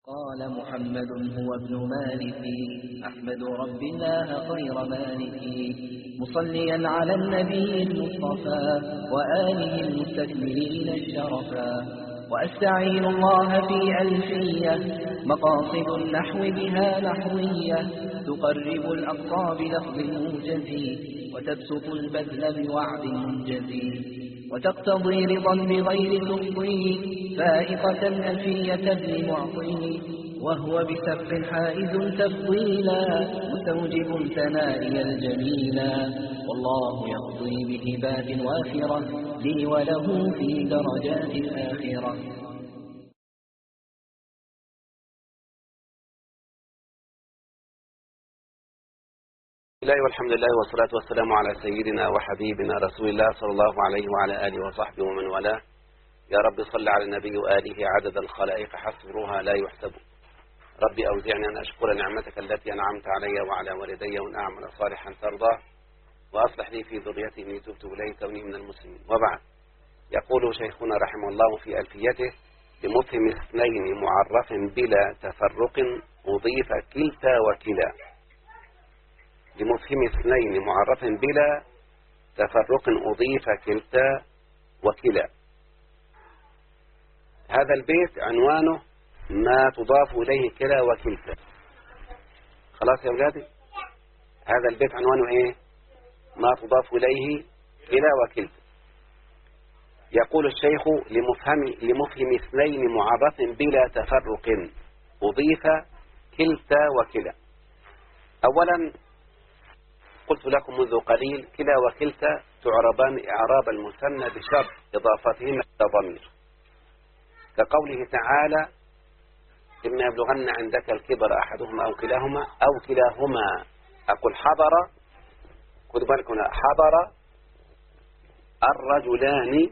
قال محمد هو ابن مالك أحمد رب الله خير مالك مصليا على النبي المصطفى وآله المستكملين الشرفا وأستعين الله في ألفية مقاصد النحو بها نحوية تقرب الأقصى بلفظ موجز وتبسط البذل بوعد منجز وتقتضي رضا بغير تفضيل فائقة ألفية ابن معطي وهو بسبق حائز تفضيلا مستوجب ثنائي الجميلا والله يقضي بهبات وافرة لي وله في درجات الآخرة. الله والحمد لله والصلاة والسلام على سيدنا وحبيبنا رسول الله صلى الله عليه وعلى آله وصحبه ومن والاه. يا رب صل على النبي وآله عدد الخلائق حصرها لا يحسب. ربي أوزعني أن أشكر نعمتك التي أنعمت علي وعلى والدي وأن أعمل صالحا ترضى وأصلح لي في ذريتي إني تبت إليك وإني من المسلمين. وبعد، يقول شيخنا رحمه الله في ألفيته: لمفهم اثنين معرف بلا تفرق أضيف كلتا وكلا. لمفهم اثنين معرف بلا تفرق أضيف كلتا وكلا. هذا البيت عنوانه ما تضاف إليه كلا وكلتا. خلاص يا أولادي، هذا البيت عنوانه إيه؟ ما تضاف إليه كلا وكلتا. يقول الشيخ: لمفهم اثنين معرف بلا تفرق أضيف كلتا وكلا. أولا، قلت لكم منذ قليل كلا وكلتا تعربان إعراب المثنى بشرط إضافتهما إلى ضمير، كقوله تعالى: إما يبلغن عندك الكبر أحدهما أو كلاهما أو كلاهما. أقول حضر، خذوا بالكم، حضر الرجلان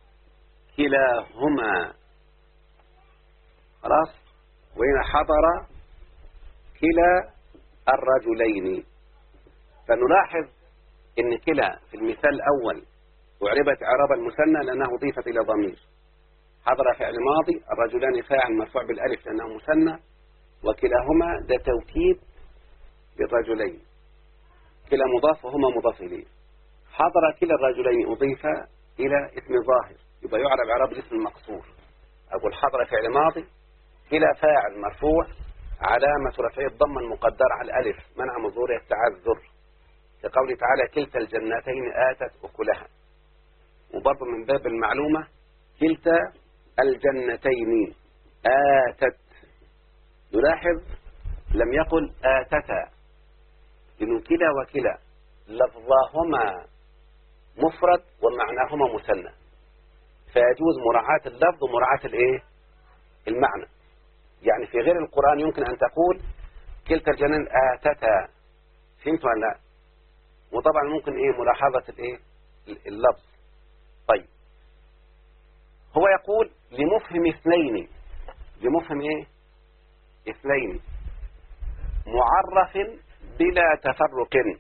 كلاهما. خلاص، وهنا حضر كلا الرجلين. فنلاحظ إن كلا في المثال الأول أعربت إعراب المثنى لأنه أضيفت إلى ضمير. حضر فعل ماضي، الرجلان فاعل مرفوع بالألف لأنه مثنى، وكلاهما ده توكيد للرجلين. كلا مضاف وهما مضاف إليه. حضر كلا الرجلين أضيف إلى اسم ظاهر، يبقى يعرب إعراب الاسم المقصور. أقول حضر فعل ماضي، كلا فاعل مرفوع، علامة رفعه الضمة المقدرة على الألف منع من ظهور التعذر، كقوله تعالى: كلتا الجنتين آتت أكلها. وبرضه من باب المعلومة كلتا الجنتين آتت، نلاحظ لم يقل آتتا، لأن كلا وكلا لفظاهما مفرد ومعناهما مثنى، فيجوز مراعاة اللفظ ومراعاة المعنى. يعني في غير القرآن يمكن أن تقول كلتا الجنتين آتتا، فهمت ولا لا؟ وطبعا ممكن ملاحظة اللفظ. طيب، هو يقول لمفهم اثنين، لمفهم اثنين معرف بلا تفرق.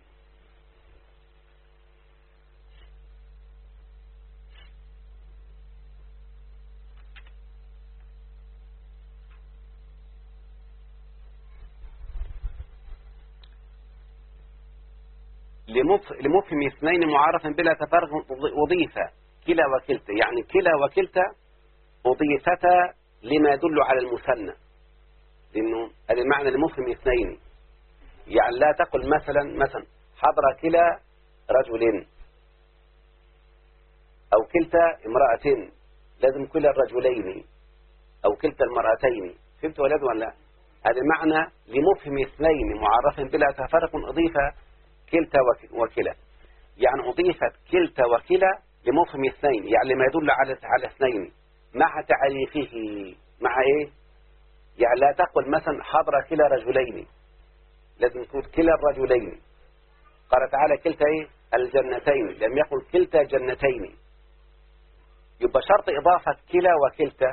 لمفهم اثنين معرف بلا تفرق أضيف كلا وكلتا، يعني كلا وكلتا أضيفتا لما يدل على المثنى، لأنه هذا المعنى لمفهم اثنين. يعني لا تقل مثلا حضر كلا رجل أو كلتا امرأة، لازم كلا الرجلين أو كلتا المرأتين. فهمت ولد ولا لا؟ هذا المعنى لمفهم اثنين معرف بلا تفرق أضيف كلتا وكلا، يعني أضيفت كلتا وكلا لمفهم اثنين، يعني لما يدل على اثنين مع تعريفه. مع يعني لا تقل مثلا حضر كلا رجلين، لازم تقول كلا الرجلين. قال تعالى كلتا الجنتين، لم يقل كلتا جنتين. يبقى شرط إضافة كلا وكلتا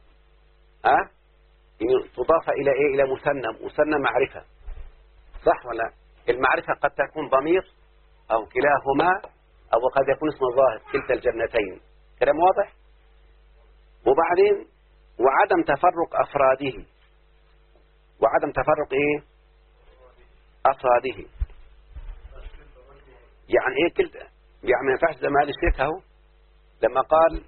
يعني تضاف إلى مثنى معرفة، صح ولا؟ المعرفة قد تكون ضمير أو كلاهما، أو قد يكون اسم ظاهر كلتا الجنتين. كلام واضح؟ وبعدين وعدم تفرق أفراده، وعدم تفرق إيه أصاده. يعني إيه كلتا، يعني ما ينفعش زي ما قال الشيخ أهو لما قال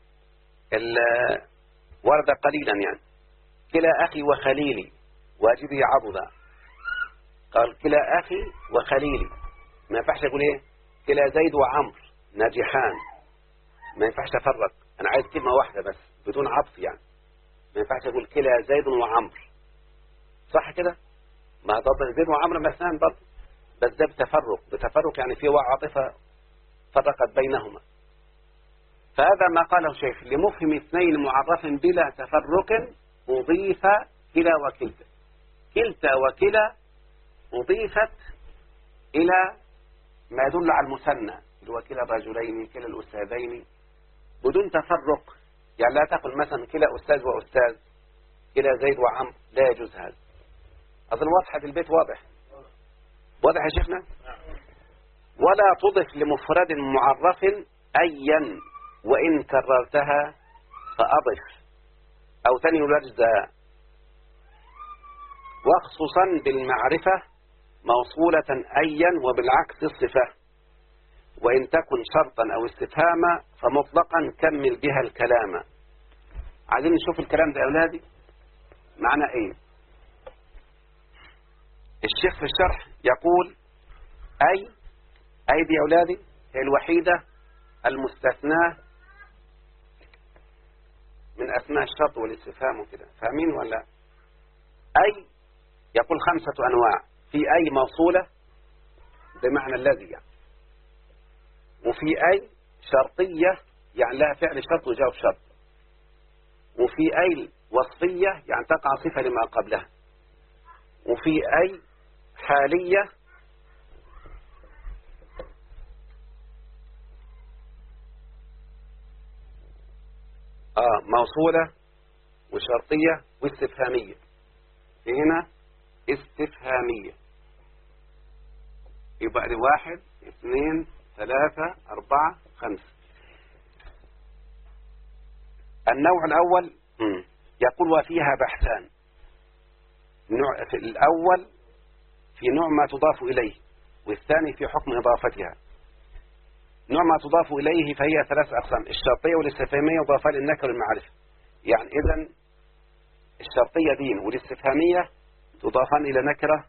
ورد قليلا، يعني كلا أخي وخليلي واجبه عضدا، قال كلا أخي وخليلي، ما ينفعش يقول إيه كلا زيد وعمر ناجحان، ما ينفعش تفرق، أنا عايز كلمة واحدة بس بدون عطف، يعني ما ينفعش أقول كلا زيد وعمر، صح كده؟ ما ضد زيد وعمر مثلا برضه، بس ده بتفرق يعني في عاطفة فرقت بينهما. فهذا ما قاله شيخ لمفهم اثنين معرف بلا تفرق أضيف كلا وكلتا. كلتا وكلا أضيفت إلى ما يدل على المثنى اللي هو كلا الرجلين كلا الأستاذين بدون تفرق، يعني لا تقل مثلا كلا أستاذ وأستاذ، كلا زيد وعمر، لا يجوز هذا. أظن واضحة في البيت، واضح يا شيخنا. ولا تضف لمفرد معرف أيا وإن كررتها فأضف أو تني الأجزاء، وخصوصا بالمعرفة موصولة أيا وبالعكس الصفة، وإن تكن شرطا أو استفهاما فمطلقا كمل بها الكلام. عايزين نشوف الكلام ده يا أولادي معنى إيه. الشيخ في الشرح يقول أي دي يا أولادي هي الوحيدة المستثناة من أسماء الشرط والاستفهام وكده، فاهمين ولا؟ أي يقول 5 أنواع، في أي موصولة بمعنى الذي يعني، وفي أي شرطية يعني لها فعل شرط وجواب شرط، وفي أي وصفية يعني تقع صفة لما قبلها، وفي أي حالية موصولة وشرطية واستفهامية. هنا استفهامية يبقى لي 1 2 3 4 5. النوع الأول يقول وفيها بحثان. النوع في الأول في نوع ما تضاف إليه، والثاني في حكم إضافتها. نوع ما تضاف إليه فهي 3 أقسام: الشرطية والاستفهامية وضافة للنكر والمعرفة. يعني إذن الشرطية دين والاستفهامية تضافان إلى نكرة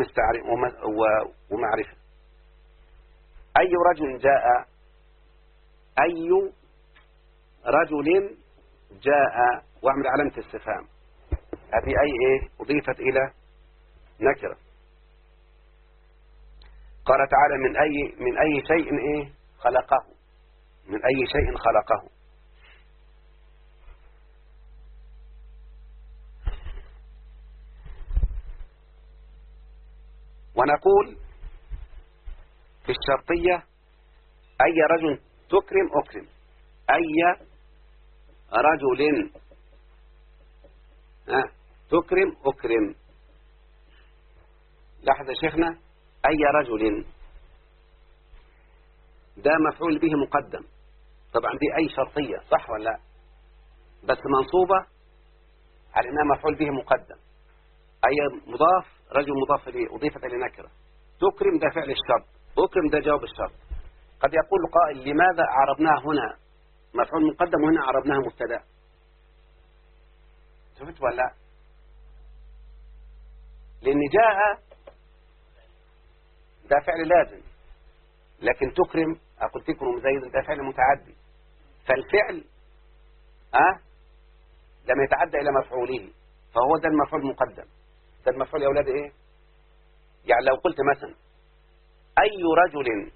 ومعرفة. أي رجل جاء، أي رجل جاء واعمل علامة استفهام، هذه أي إيه أضيفت إلى نكرة. قال تعالى من أي شيء إيه خلقه، من أي شيء خلقه. ونقول في الشرطية أي رجل تكرم أكرم، أي رجل تكرم أكرم. لاحظ يا شيخنا أي رجل ده مفعول به مقدم، طبعا دي أي شرطية صح ولا لا؟ بس منصوبة على أنها مفعول به مقدم. أي مضاف رجل مضاف إليه أضيفت إلى نكرة. تكرم ده فعل الشرط، أكرم ده جواب الشرط. قد يقول قائل لماذا عربناه هنا مفعول مقدم وهنا عربناه مبتدا؟ شفت ولا لا؟ لأن جاء ده فعل لازم، لكن تكرم أقول تكرم زيد ده فعل متعدي، فالفعل لما يتعدى إلى مفعوله فهو ده المفعول المقدم. ده المفعول يا أولاد إيه؟ يعني لو قلت مثلا أي رجل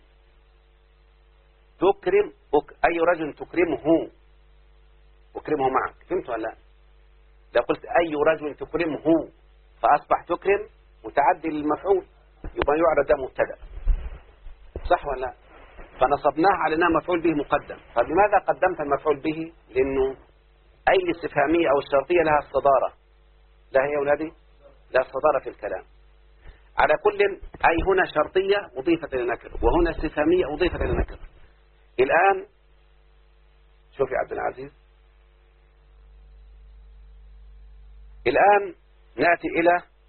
تكرم أي رجل تكرمه أكرمه معك، فهمت ولا لا؟ لو قلت أي رجل تكرمه فأصبح تكرم متعدي للمفعول، يبقى يعرض ده مبتدا، صح ولا لا؟ فنصبناه على أنها مفعول به مقدم. فلماذا قدمت المفعول به؟ لأنه أي الاستفهامية أو الشرطية لها الصدارة، لا هي أولادي لا الصدارة في الكلام. على كل أي هنا شرطية أضيفت إلى نكر، وهنا استفهامية أضيفت إلى نكر. الآن شوف يا عبد العزيز، الآن نأتي إلى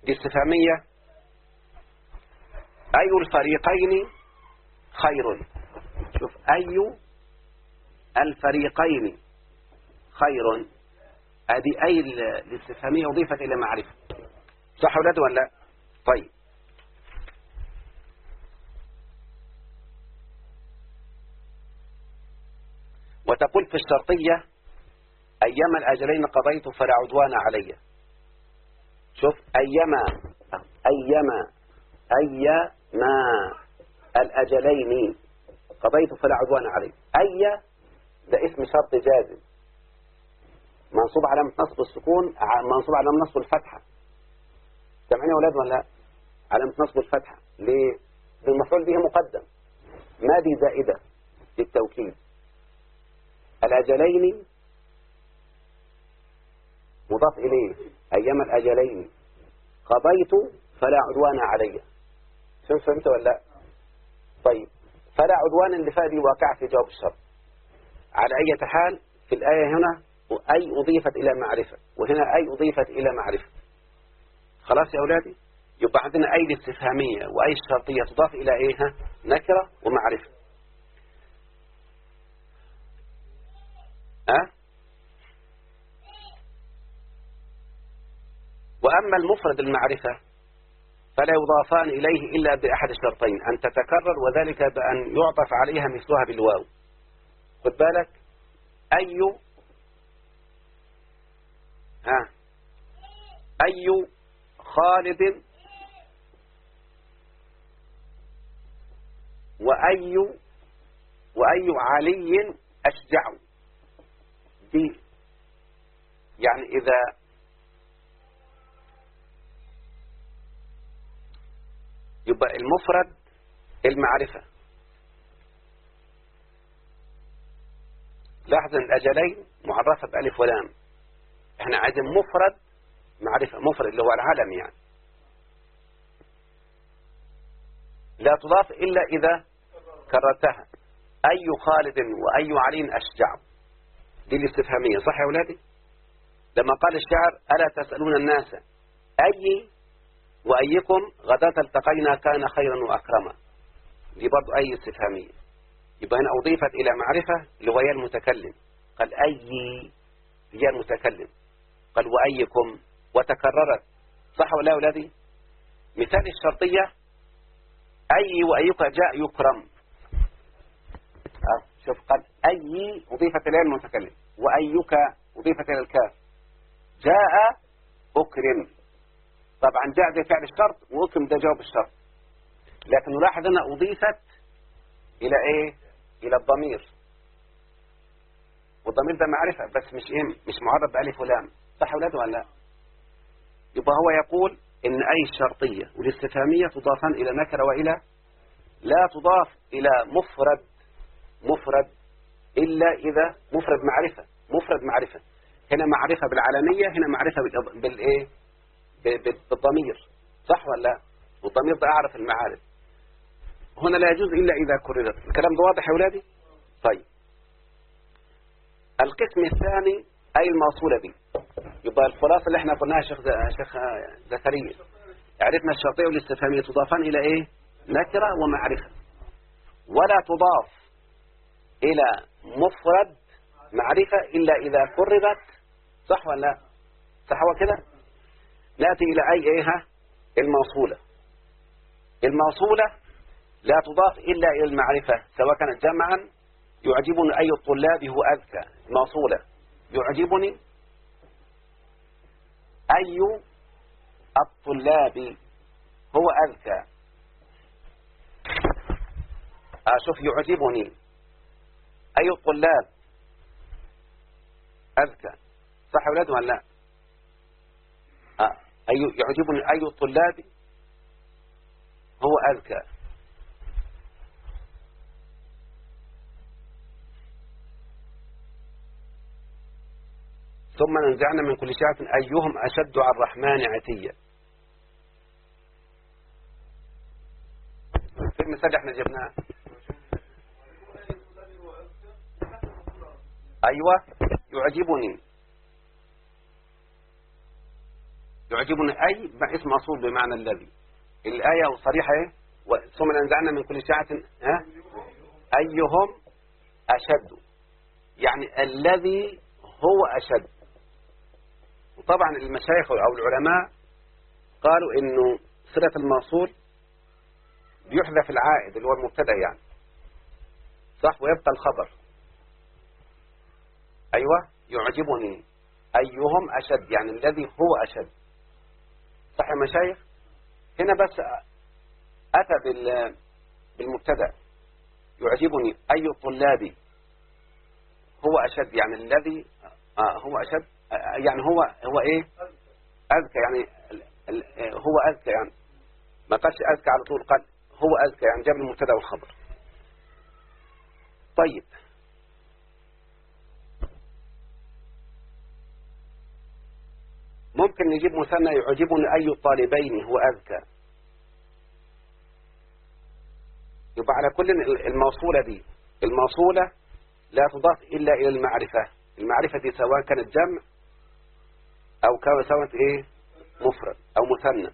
دي استفهامية. أي الفريقين خير. شوف، أي الفريقين خير، هذه أي الاستفهامية أضيفت إلى معرفة، صح ولا لا؟ طيب، وتقول في الشرطية أيما الأجلين قضيت فلا عدوان علي. شوف، أيما الأجلين قضيت فلا عدوان علي. أي ده اسم شرط جازم منصوب علامة نصب السكون، منصوب علامة نصب الفتحة. سامعين يا أولاد ولا لا؟ علامة نصب الفتحة ليه؟ بالمفعول به مقدم، ما دي زائدة للتوكيد. الأجلين مضاف إليه، أيما الأجلين قضيت فلا عدوان علي. شو فهمت ولا لا؟ طيب، فلا عدوان اللي فادي واقع في جواب الشرط. على أي حال في الآية هنا أي أضيفت إلى معرفة، وهنا أي أضيفت إلى معرفة. خلاص يا أولادي؟ يبقى عندنا أي الاستفهامية وأي الشرطية تضاف إلى إيه؟ نكرة ومعرفة. وأما المفرد المعرفة فلا يضافان إليه إلا بأحد الشرطين، أن تتكرر، وذلك بأن يعطف عليها مثلها بالواو. خد بالك، أي خالد وأي علي أشجع. دي يعني إذا يبقى المفرد المعرفة. لاحظ ان الأجلين معرفة بألف ولام، احنا عايزين مفرد معرفة، مفرد اللي هو العلم يعني، لا تضاف إلا إذا كررتها. أي خالد وأي علي أشجع، دي الاستفهامية، صح يا أولادي؟ لما قال الشاعر ألا تسألون الناس أي وأيكم غداة التقينا كان خيرا وأكرما، دي برضو أي استفهامية. يبقى هنا أضيفت إلى معرفة اللي هو يا المتكلم، قال أي يا المتكلم، قال وأيكم، وتكررت، صح ولا أولادي؟ مثال الشرطية أي وأيك جاء يكرم. شوف، قال أي أضيفت إلى المتكلم، وأيك أضيفت إلى الكاف، جاء أكرم. طبعا جاء ده فعل الشرط وأكرم ده جواب الشرط، لكن نلاحظ أنها أضيفت إلى إيه؟ إلى الضمير، والضمير ده معرفة بس مش معرب بألف ولام، صح أولاد ولا لا؟ يبقى هو يقول إن أي الشرطية والاستفهامية تضافان إلى نكرة وإلى، لا تضاف إلى مفرد إلا إذا مفرد معرفة. هنا معرفة بالعلمية، هنا معرفة بالإيه؟ بالضمير، صح ولا لا؟ والضمير ده أعرف المعارف، هنا لا يجوز إلا إذا كررت. الكلام ده واضح يا أولادي؟ طيب، القسم الثاني أي الموصولة به. يبقى الخلاصة اللي احنا قلناها شيخ زكريا، عرفنا الشرطية والاستفهامية تضافان إلى إيه؟ نكرة ومعرفة، ولا تضاف إلى مفرد معرفة إلا إذا كررت، صح ولا لا؟ صح وكده؟ نأتي إلى أي إيها؟ الموصولة لا تضاف إلا إلى المعرفة، سواء كانت جمعا. يعجبني أي الطلاب هو أذكى، موصولة. يعجبني أي الطلاب هو أذكى. شوف، يعجبني أي الطلاب أذكى، صح أولاد ولا لا؟ يعجبني أي الطلاب هو أذكى. ثم ننزعنا من كل شيء أيهم أشد على الرحمن عتيا. في المثال احنا جبناه، أيوة، يعجبني يعجبني أي اسم موصول بمعنى الذي. الآية صريحة إيه؟ ثم أنزعنا من كل شيعة أيهم أشد، يعني الذي هو أشد. وطبعا المشايخ أو العلماء قالوا إنه صلة الموصول بيحذف العائد اللي هو المبتدأ يعني، صح، ويبقى الخبر. أيوة، يعجبني أيهم أشد، يعني الذي هو أشد، صح يا مشايخ؟ هنا بس أتى بالمبتدأ، يعجبني أي الطلاب هو أشد، يعني الذي هو أشد، يعني هو إيه؟ أذكى، يعني هو أذكى، يعني ما قالش أذكى على طول، قال هو أذكى، يعني جاب المبتدأ والخبر. طيب، ممكن نجيب مثنى يعجبني أي الطالبين هو أذكى. يبقى على كل الموصولة دي، الموصولة لا تضاف إلا إلى المعرفة. المعرفة دي سواء كانت جمع أو سواء إيه مفرد أو مثنى.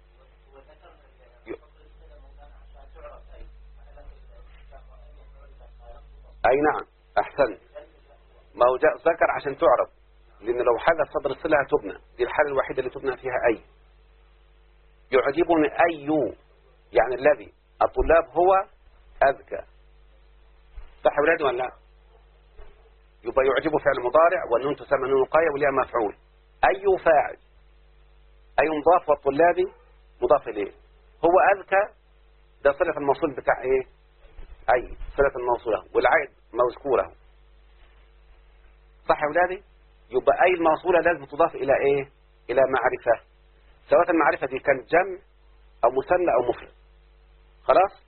أي نعم، أحسن، ما هو ذكر عشان تعرف، لأن لو حدث صدر الصلة هتبنى، دي الحالة الوحيدة اللي تبنى فيها أي. يعجبني أي، يعني الذي الطلاب هو أذكى، صح يا ولادي ولا لا؟ يبقى يعجبه فعل مضارع والنون تسمى نون وقاية وليها مفعول. أي فاعل، أي مضاف، والطلاب مضاف إليه. هو أذكى، ده صلة الموصول بتاع إيه؟ أي صلة الموصولة، والعائد مذكوره، صح يا ولادي؟ يبقى أي الموصولة لازم تضاف إلى إيه؟ إلى معرفة، سواء المعرفة دي كانت جمع أو مثنى أو مفرد. خلاص؟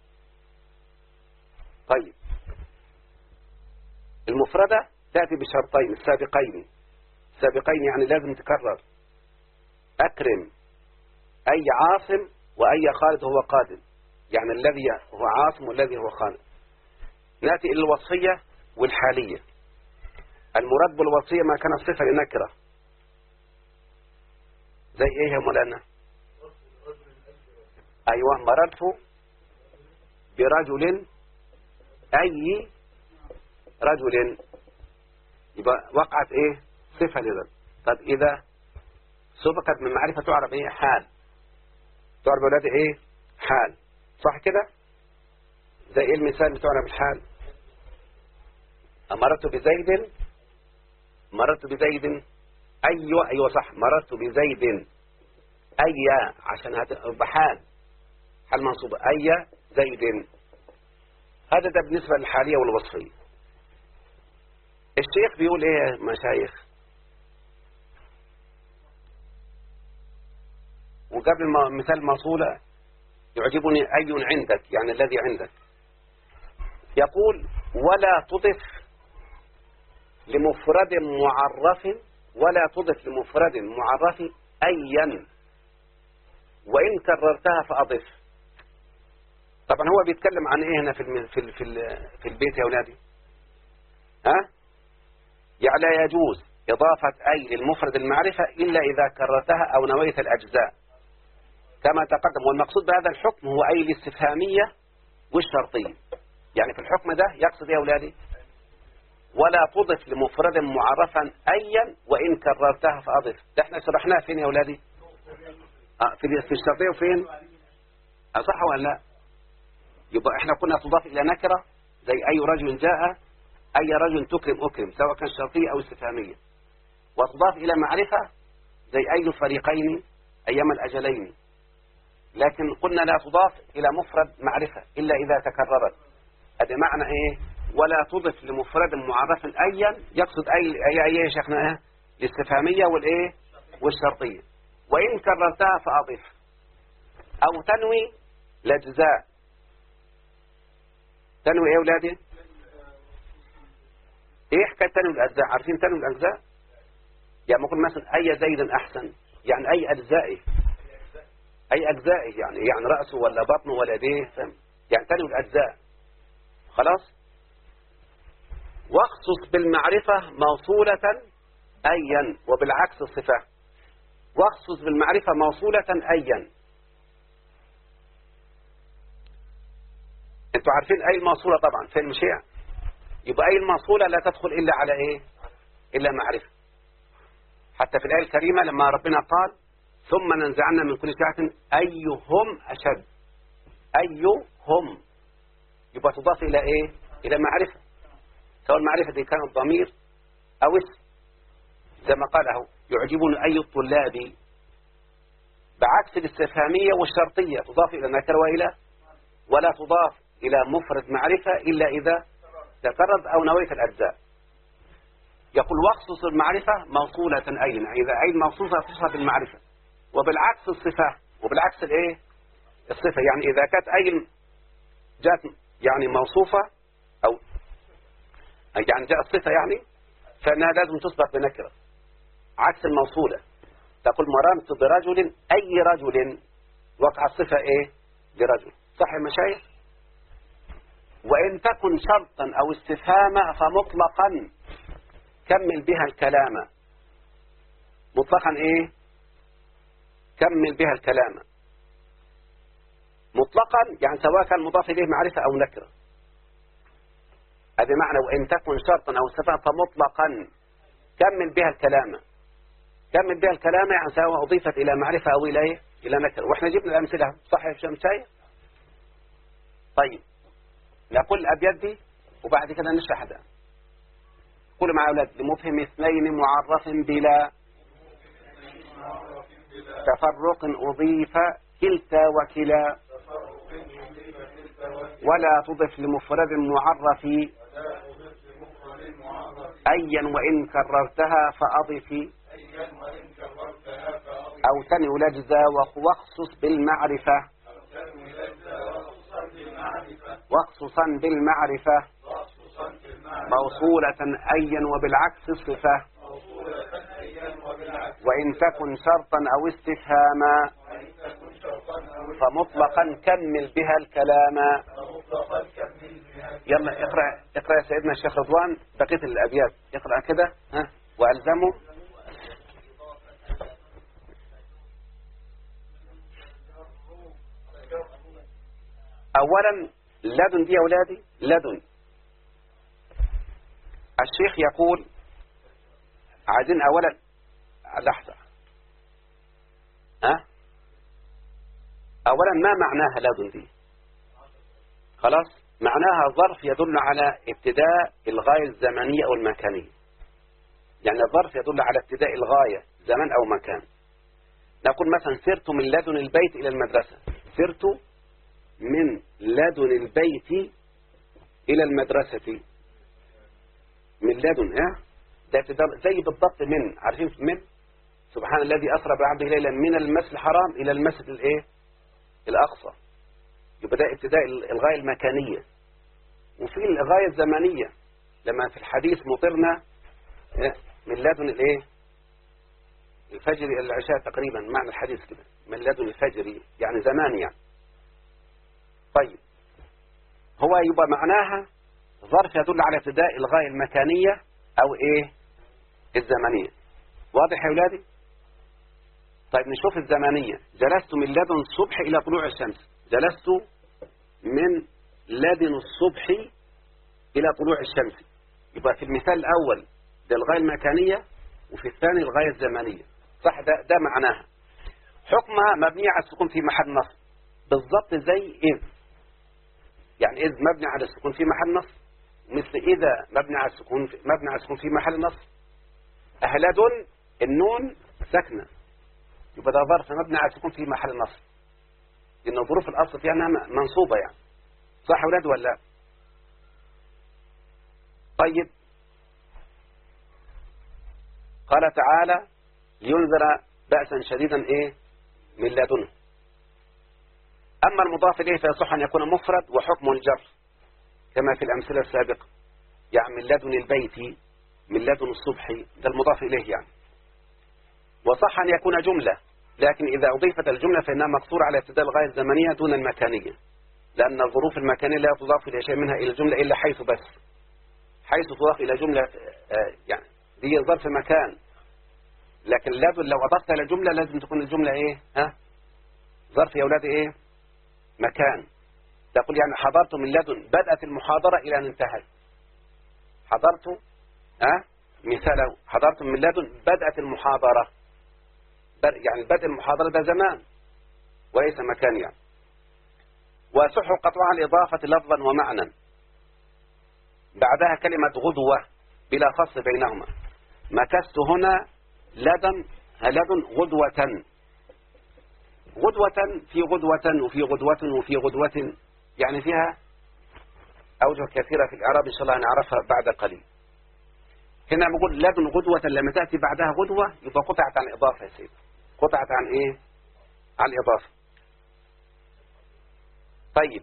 طيب، المفردة تأتي بشرطين السابقين يعني لازم تكرر. أكرم أي عاصم وأي خالد هو قادم، يعني الذي هو عاصم والذي هو خالد. نأتي إلى الوصفية والحالية. المراد بالوصفية ما كان صفة لنكرة، زي إيه يا مولانا؟ أيوة، مررت برجل، أي رجل، يبقى وقعت إيه؟ صفة لذلك. طب إذا سبقت من معرفة تعرف إيه؟ حال، تعرف أولادي إيه؟ حال، صح كده؟ زي إيه المثال بتوعنا بالحال؟ مررت بزيد، أيوة صح، مررت بزيد، أي عشان هتبقى حال منصوبة، أي زيد. هذا ده بالنسبة للحالية والوصفية. الشيخ بيقول إيه يا مشايخ؟ وقبل مثال موصولة يعجبني أي عندك، يعني الذي عندك. يقول ولا تضف لمفرد معرف أيا وإن كررتها فأضف. طبعا هو بيتكلم عن إيه هنا في البيت يا أولادي؟ يعني لا يجوز إضافة أي للمفرد المعرفة إلا إذا كررتها أو نويت الأجزاء كما تقدم. والمقصود بهذا الحكم هو أي الاستفهامية والشرطية. يعني في الحكم ده يقصد يا أولادي ولا تضف لمفرد معرفا أيا وإن كررتها فأضف. ده احنا شرحناه فين يا أولادي؟ في الشرطية وفين؟ صح ولا لا؟ يبقى احنا كنا تضاف إلى نكرة زي أي رجل جاء، أي رجل تكرم أكرم، سواء كان شرطية أو استفهامية. وتضاف إلى معرفة زي أي الفريقين أيام الأجلين. لكن قلنا لا تضاف إلى مفرد معرفة إلا إذا تكررت. هذا معنى إيه؟ ولا تضف لمفرد معرف أيا، يقصد أي يا شيخنا الاستفهامية والإيه والشرطية. وإن كررتها فأضف أو تنوي الأجزاء. تنوي إيه يا أولادي؟ إيه حكاية تنوي الأجزاء؟ عارفين تنوي الأجزاء؟ يعني ممكن مثلا أي زيد أحسن، يعني أي أجزائه، أي أجزائه، يعني رأسه ولا بطنه ولا يديه، يعني تنوي الأجزاء. خلاص؟ واخصص بالمعرفة موصولة أيا وبالعكس الصفة. واخصص بالمعرفة موصولة أيا. انتوا عارفين أي الموصولة طبعا في المشيع، يبقى أي الموصولة لا تدخل إلا على إيه؟ إلا معرفة. حتى في الآية الكريمة لما ربنا قال ثم ننزعنا من كل شيعة أيهم أشد، أيهم يبقى تضاف إلى إيه؟ إلى معرفة، سواء المعرفة دي كانت ضمير أو اسم، زي ما قال أهو يعجبني أي الطلاب، بعكس الاستفهامية والشرطية تضاف إلى نكرة وإلى، ولا تضاف إلى مفرد معرفة إلا إذا تكررت أو نويت الأجزاء. يقول واخصص المعرفة موصولة أين، إذا أين موصوفة تصف بالمعرفة، وبالعكس الصفة، وبالعكس الإيه؟ الصفة. يعني إذا كانت أين جاءت يعني موصوفة أو يعني جاءت صفة يعني فإنها لازم تسبق بنكرة عكس الموصولة. تقول مررت برجل، أي رجل، وقع الصفة إيه؟ لرجل. صح يا مشايخ؟ وإن تكن شرطا أو استفهاما فمطلقا كمل بها الكلام. مطلقا إيه؟ كمل بها الكلام مطلقا، يعني سواء كان مضاف إليه معرفة أو نكرة. هذا معنى وإن تكن شرطا أو استفهاما فمطلقا كمل بها الكلام. كمل بها الكلام يعني سواء أضيفت إلى معرفة أو إلى إيه؟ إلى نكرة. وإحنا جبنا الأمثلة. صح يا شمساية؟ طيب نقول الأبيات دي وبعد كده نشرح ده. قولوا مع أولاد لمفهم اثنين معرف بلا تفرق أضيف كلتا وكلا، ولا تضف لمفرد معرف أيا وإن كررتها فأضف، أو تنو لجزا واخصص بالمعرفة، واخصصا بالمعرفة موصولة أيا وبالعكس الصفة، وإن تكن شرطا أو استفهاما فمطلقا كمل بها الكلام. يلا اقرأ يا سيدنا الشيخ رضوان بقية الأبيات. اقرأ كده وألزمه. أولا لدن دي يا أولادي، لدن. الشيخ يقول عايزين أولا لحظة أولا ما معناها لدن دي؟ خلاص، معناها ظرف يدل على ابتداء الغاية الزمنية أو المكانية. يعني الظرف يدل على ابتداء الغاية زمان أو مكان. نقول مثلا سرت من لدن البيت إلى المدرسة، سرت من لدن البيت إلى المدرسة. من لدن ده زي بالضبط من، عارفين من سبحان الذي أسرى بعبده ليلا من المسجد الحرام إلى المسجد الإيه؟ الأقصى. يبقى ده ابتداء الغاية المكانية. وفي الغاية الزمنية لما في الحديث مطرنا من لدن الإيه؟ الفجر إلى العشاء تقريبا، معنى الحديث كده من لدن الفجر يعني زمان يعني. طيب هو يبقى معناها ظرف يدل على ابتداء الغاية المكانية أو إيه؟ الزمنية. واضح يا أولادي؟ طيب نشوف الزمنية. جلست من لدن الصبح إلى طلوع الشمس. جلست من لدن الصبح إلى طلوع الشمس. يبقى في المثال الأول ده الغاية المكانية، وفي الثاني الغاية الزمنية. صح؟ ده معناها. حكمها مبنية على السكون في محل نصب، بالضبط زي إذ. يعني إذ مبني على السكون في محل نصب، مثل إذا مبني على السكون في محل نصب. أهلدن النون ساكنة، يبقى ده ظرف مبني على السكون في محل نصب، لأن ظروف الأصل فيها أنها منصوبة يعني. صح ولاد ولا؟ طيب قال تعالى لينذر بأسا شديدا إيه؟ من لدنه. أما المضاف إليه فيصح أن يكون مفرد وحكم الجر كما في الأمثلة السابقة. يعني من لدن البيت، من لدن الصبح، ده المضاف إليه يعني. وصح أن يكون جملة، لكن إذا أضيفت الجملة فإنها مقصورة على ابتداء الغاية الزمنية دون المكانية، لأن الظروف المكانية لا تضاف إلى شيء منها إلى الجملة إلا حيث حيث تضاف إلى جملة يعني دي ظرف مكان. لكن لدن لو أضفت إلى جملة لازم تكون الجملة إيه؟ ها؟ ظرف يا أولاد إيه؟ مكان. تقول يعني حضرت من لدن بدأت المحاضرة إلى أن انتهت. حضرت مثاله حضرت من لدن بدأت المحاضرة. يعني بدء المحاضرة ده زمان وليس مكان يعني. وصح قطعها الإضافة لفظا ومعنى. بعدها كلمة غدوة بلا فصل بينهما. مكثت هنا لدن غدوة. غدوة في غدوة وفي غدوة وفي غدوة، يعني فيها أوجه كثيرة في الإعراب إن شاء الله نعرفها بعد قليل. هنا نقول لدن غدوة لما تأتي بعدها غدوة يبقى قطعت عن إضافة يا سيدي. قطعت عن إيه؟ عن إضافة. طيب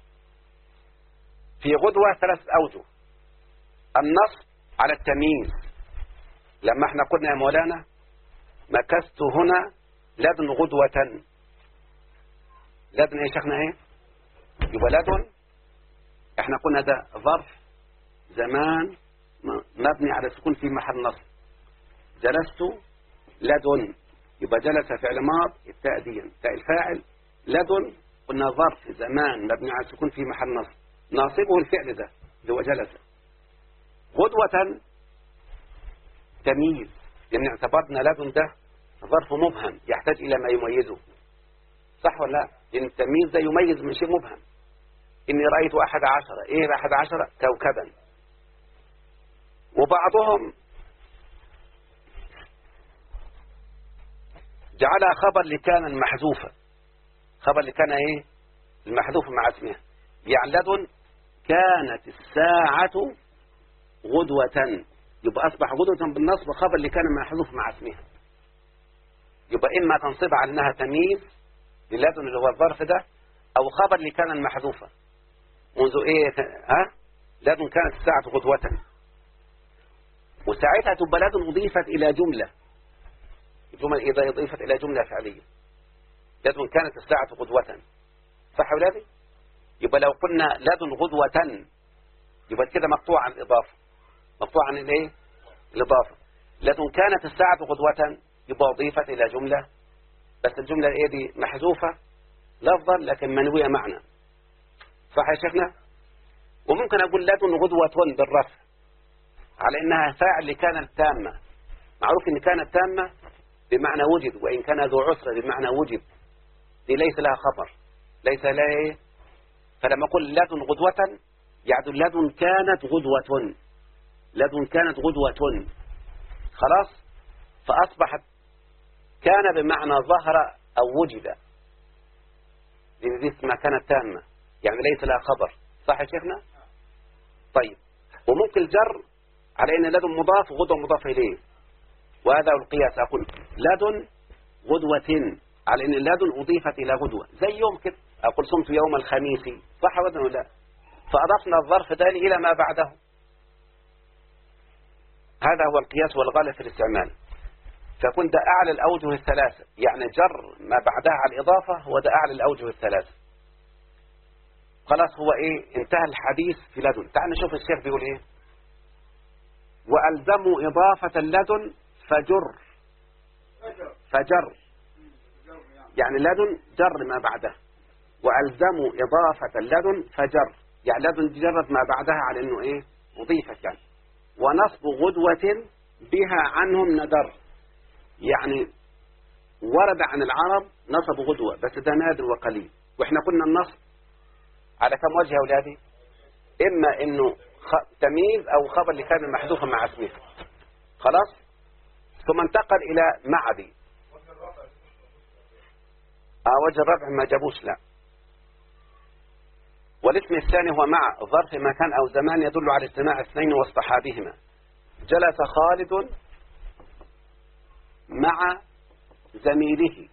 في غدوة 3 أوجه. النصب على التمييز، لما احنا قلنا يا مولانا مكثت هنا لدن غدوة. لدن ايه شيخنا ايه؟ يبقى لدن احنا قلنا ده ظرف زمان مبني على السكون في محل نصب. جلست لدن يبقى جلس فعل ماض التاء دي تاء الفاعل. لدن قلنا ظرف زمان مبني على السكون في محل نصب ناصبه الفعل ده اللي هو جلس. غدوة تمييز لأن اعتبرنا لدن ده ظرف مبهم يحتاج إلى ما يميزه. صح ولا لا؟ لأن التمييز ده يميز من شيء مبهم. إني رأيت 11 إيه 11 كوكبا. وبعضهم جعلها خبر لكان المحذوفة. خبر لكان إيه؟ المحذوف مع اسمها. يعني لدن كانت الساعة غدوة يبقى أصبح غدوة بالنصب خبر لكان محذوف مع اسمها. يبقى إما تنصب على أنها تمييز للدن اللي هو الظرف ده أو خبر لكان المحذوفة. منذ إيه لدن كانت الساعة غدوة. وساعتها تبقى لدن أضيفت إلى جملة. الجملة إذا أضيفت إلى جملة فعلية. لدن كانت الساعة غدوة. صح ولادي؟ يبقى لو قلنا لدن غدوة يبقى كده مقطوع عن الإضافة. مقطوع عن الإيه؟ الإضافة. لدن كانت الساعة غدوة يبقى أضيفت إلى جملة بس الجملة الإيه دي محذوفة لفظا لكن منوية معنى. صح يا شيخنا؟ وممكن أقول لدن غدوة بالرفع على إنها فاعل لكانت تامة. معروف إن كانت تامة بمعنى وجد وإن كان ذو عسرة بمعنى وجد. دي ليس لها خبر ليس لها إيه. فلما أقول لدن غدوة يعني لدن كانت غدوة. لدن كانت غدوة خلاص. فأصبحت كان بمعنى ظهر أو وجد. دي اسمها كانت تامة يعني ليس لها خبر. صح يا شيخنا؟ طيب وممكن الجر على إن لدن مضاف وغدوة مضاف إليه. وهذا القياس. أقول لدن غدوة على إن لدن أضيفت إلى غدوة زي يوم كده. أقول صمت يوم الخميس. صح ولا لا؟ فأضفنا الظرف ذلك إلى ما بعده. هذا هو القياس والغالب في الاستعمال. فكنت أعلى الأوجه الثلاثة يعني جر ما بعدها على الإضافة هو ده أعلى الأوجه الثلاثة. خلاص هو إيه انتهى الحديث في لدن. تعال نشوف الشيخ بيقول إيه. وألزموا إضافة لدن فجر يعني لدن جر ما بعده. وألزموا إضافة لدن فجر يعني لدن جرت ما بعدها على إنه إيه أضيفت يعني. ونصب غدوة بها عنهم ندر يعني ورد عن العرب نصب غدوة بس ده نادر وقليل. وإحنا قلنا النصب على كم وجه يا أولادي؟ إما إنه تمييز أو خبر لكان محذوفا مع اسمه. خلاص ثم انتقل إلى معدي. وجه الرفع ما جابوش لا. والاسم الثاني هو مع ظرف مكان أو زمان يدل على اجتماع اثنين واصطحابهما. جلس خالد مع زميله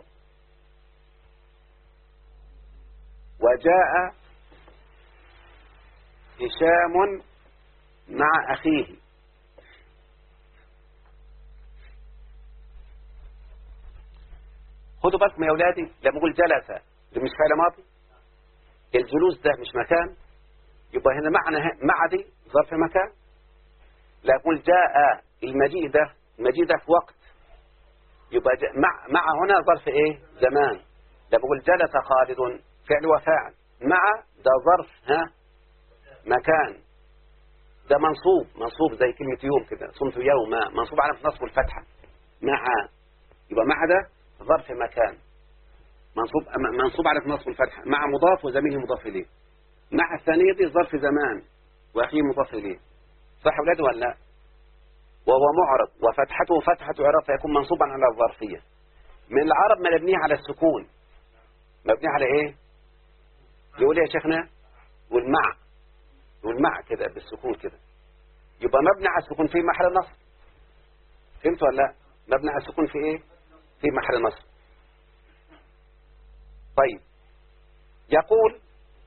وجاء هشام مع أخيه. خدوا بالكم يا أولادي لما أقول جلس ده مش فعل ماضي. الجلوس ده مش مكان يبقى هنا معنى مع دي ظرف مكان. لا أقول جاء المجيء ده في وقت يبقى مع هنا ظرف ايه؟ زمان. ده بقول جلس خالد فعل وفاعل، مع ده ظرف مكان، ده منصوب زي كلمة يوم كده، صمت يوما، منصوب على نصب الفتحة. مع يبقى مع ده ظرف مكان منصوب على نصب الفتحة، مع مضاف وزميله مضاف إليه. مع الثانية دي ظرف زمان وأخيه مضاف إليه. صح ولا ولا لا؟ وهو معرض وفتحته فتحة إعراب فيكون منصوبا على الظرفية. من العرب مبنيه على السكون. مبنيه على إيه؟ يقول يا شيخنا والمع كده بالسكون كده، يبقى مبني على السكون في محل نصب. فهمت ولا لا؟ مبني على السكون في ايه؟ في محل نصب. طيب يقول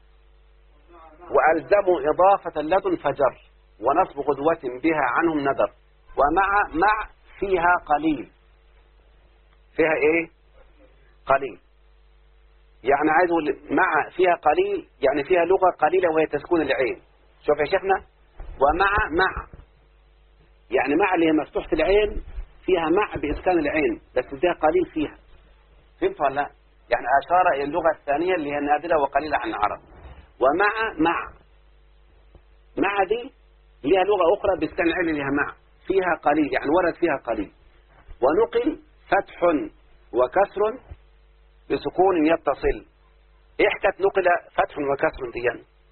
وألزموا إضافة لدن فجر ونصب غدوة بها عنهم ندر. ومع فيها قليل. فيها ايه؟ قليل. يعني عايز اقول مع فيها قليل، يعني فيها لغة قليلة وهي تسكون العين. شوف يا شيخنا، مع يعني مع اللي هي مفتوحة العين، فيها مع بإسكان العين بس فيها قليل فيها. فهمت ولا لا؟ يعني أشار إلى اللغة الثانية اللي هي نادرة وقليلة عن العرب. مع دي لها لغة أخرى بإسكان العين اللي هي مع فيها قليل، يعني ورد فيها قليل. ونقل فتح وكسر بسكون يتصل. إيه حكاية نقل فتح وكسر دي؟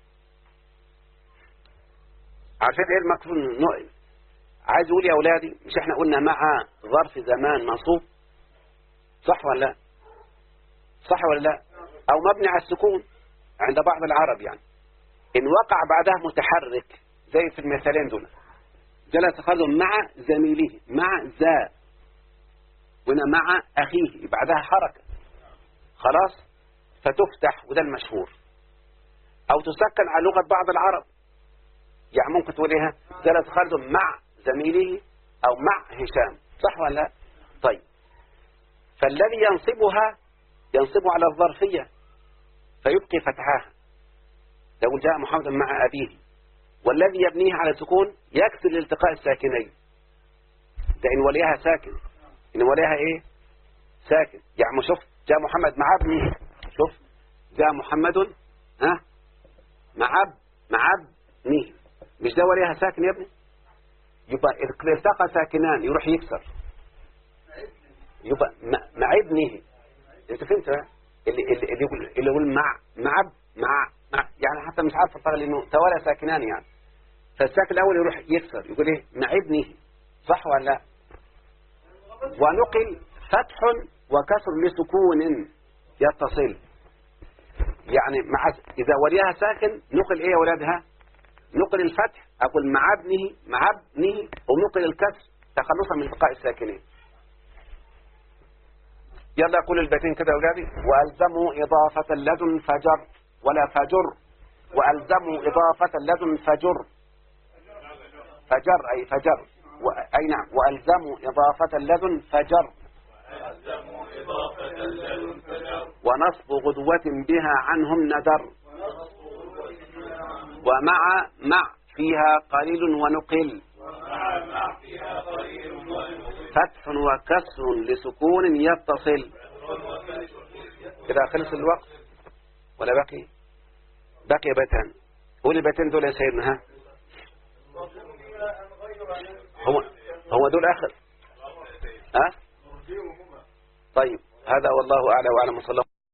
عارفين إيه المقصود؟ عايز أقول يا أولادي، مش إحنا قلنا مع ظرف زمان منصوب؟ صح ولا لا؟ صح ولا لا؟ أو مبني على السكون عند بعض العرب. يعني إن وقع بعدها متحرك زي في المثالين دول، جلس خالد مع زميله، مع ذا، وهنا مع أخيه بعدها حركة خلاص فتفتح، وده المشهور. أو تسكن على لغة بعض العرب، يعني ممكن تقول إيه؟ جلس خالد مع زميله أو مع هشام. صح ولا لا؟ طيب فالذي ينصبها على الظرفية فيبقي فتحها، لو جاء محمد مع أبيه. والذي يبنيه على سكون يكسر الالتقاء الساكنين. ده إن وليها ساكن، إن وليها إيه؟ ساكن. يعني شوف جاء محمد مع ابنه، شوف جاء محمد مع ابنه، مش ده وليها ساكن يا ابني؟ يبقى التقى ساكنان يروح يكسر، يبقى مع ابنه. انت فهمت؟ اللي يقول مع يعني حتى مش عارف الفرق لانه توالى ساكنان يعني. فالساكن الاول يروح يكسر يقول ايه؟ مع ابنه. صح ولا لا؟ ونقل فتح وكسر لسكون يتصل. يعني اذا وليها ساكن نقل ايه يا ولادها؟ نقل الفتح، اقول مع ابنه، ونقل الكسر تخلصا من التقاء الساكنين. يلا قول البيتين كده يا أولادي. وألزموا إضافة لدن فجر ولا فجر. وألزموا إضافة لدن فجر أي فجر. أي نعم. وألزموا إضافة لدن فجر ونصب غدوة بها عنهم ندر. ومع فيها قليل ونقل فتح وكسر لسكون يتصل. كده خلص الوقت ولا بقي بيتان؟ قول البيتين دول يا سيدنا. هو دول آخر. طيب هذا والله أعلى وأعلم. صلى الله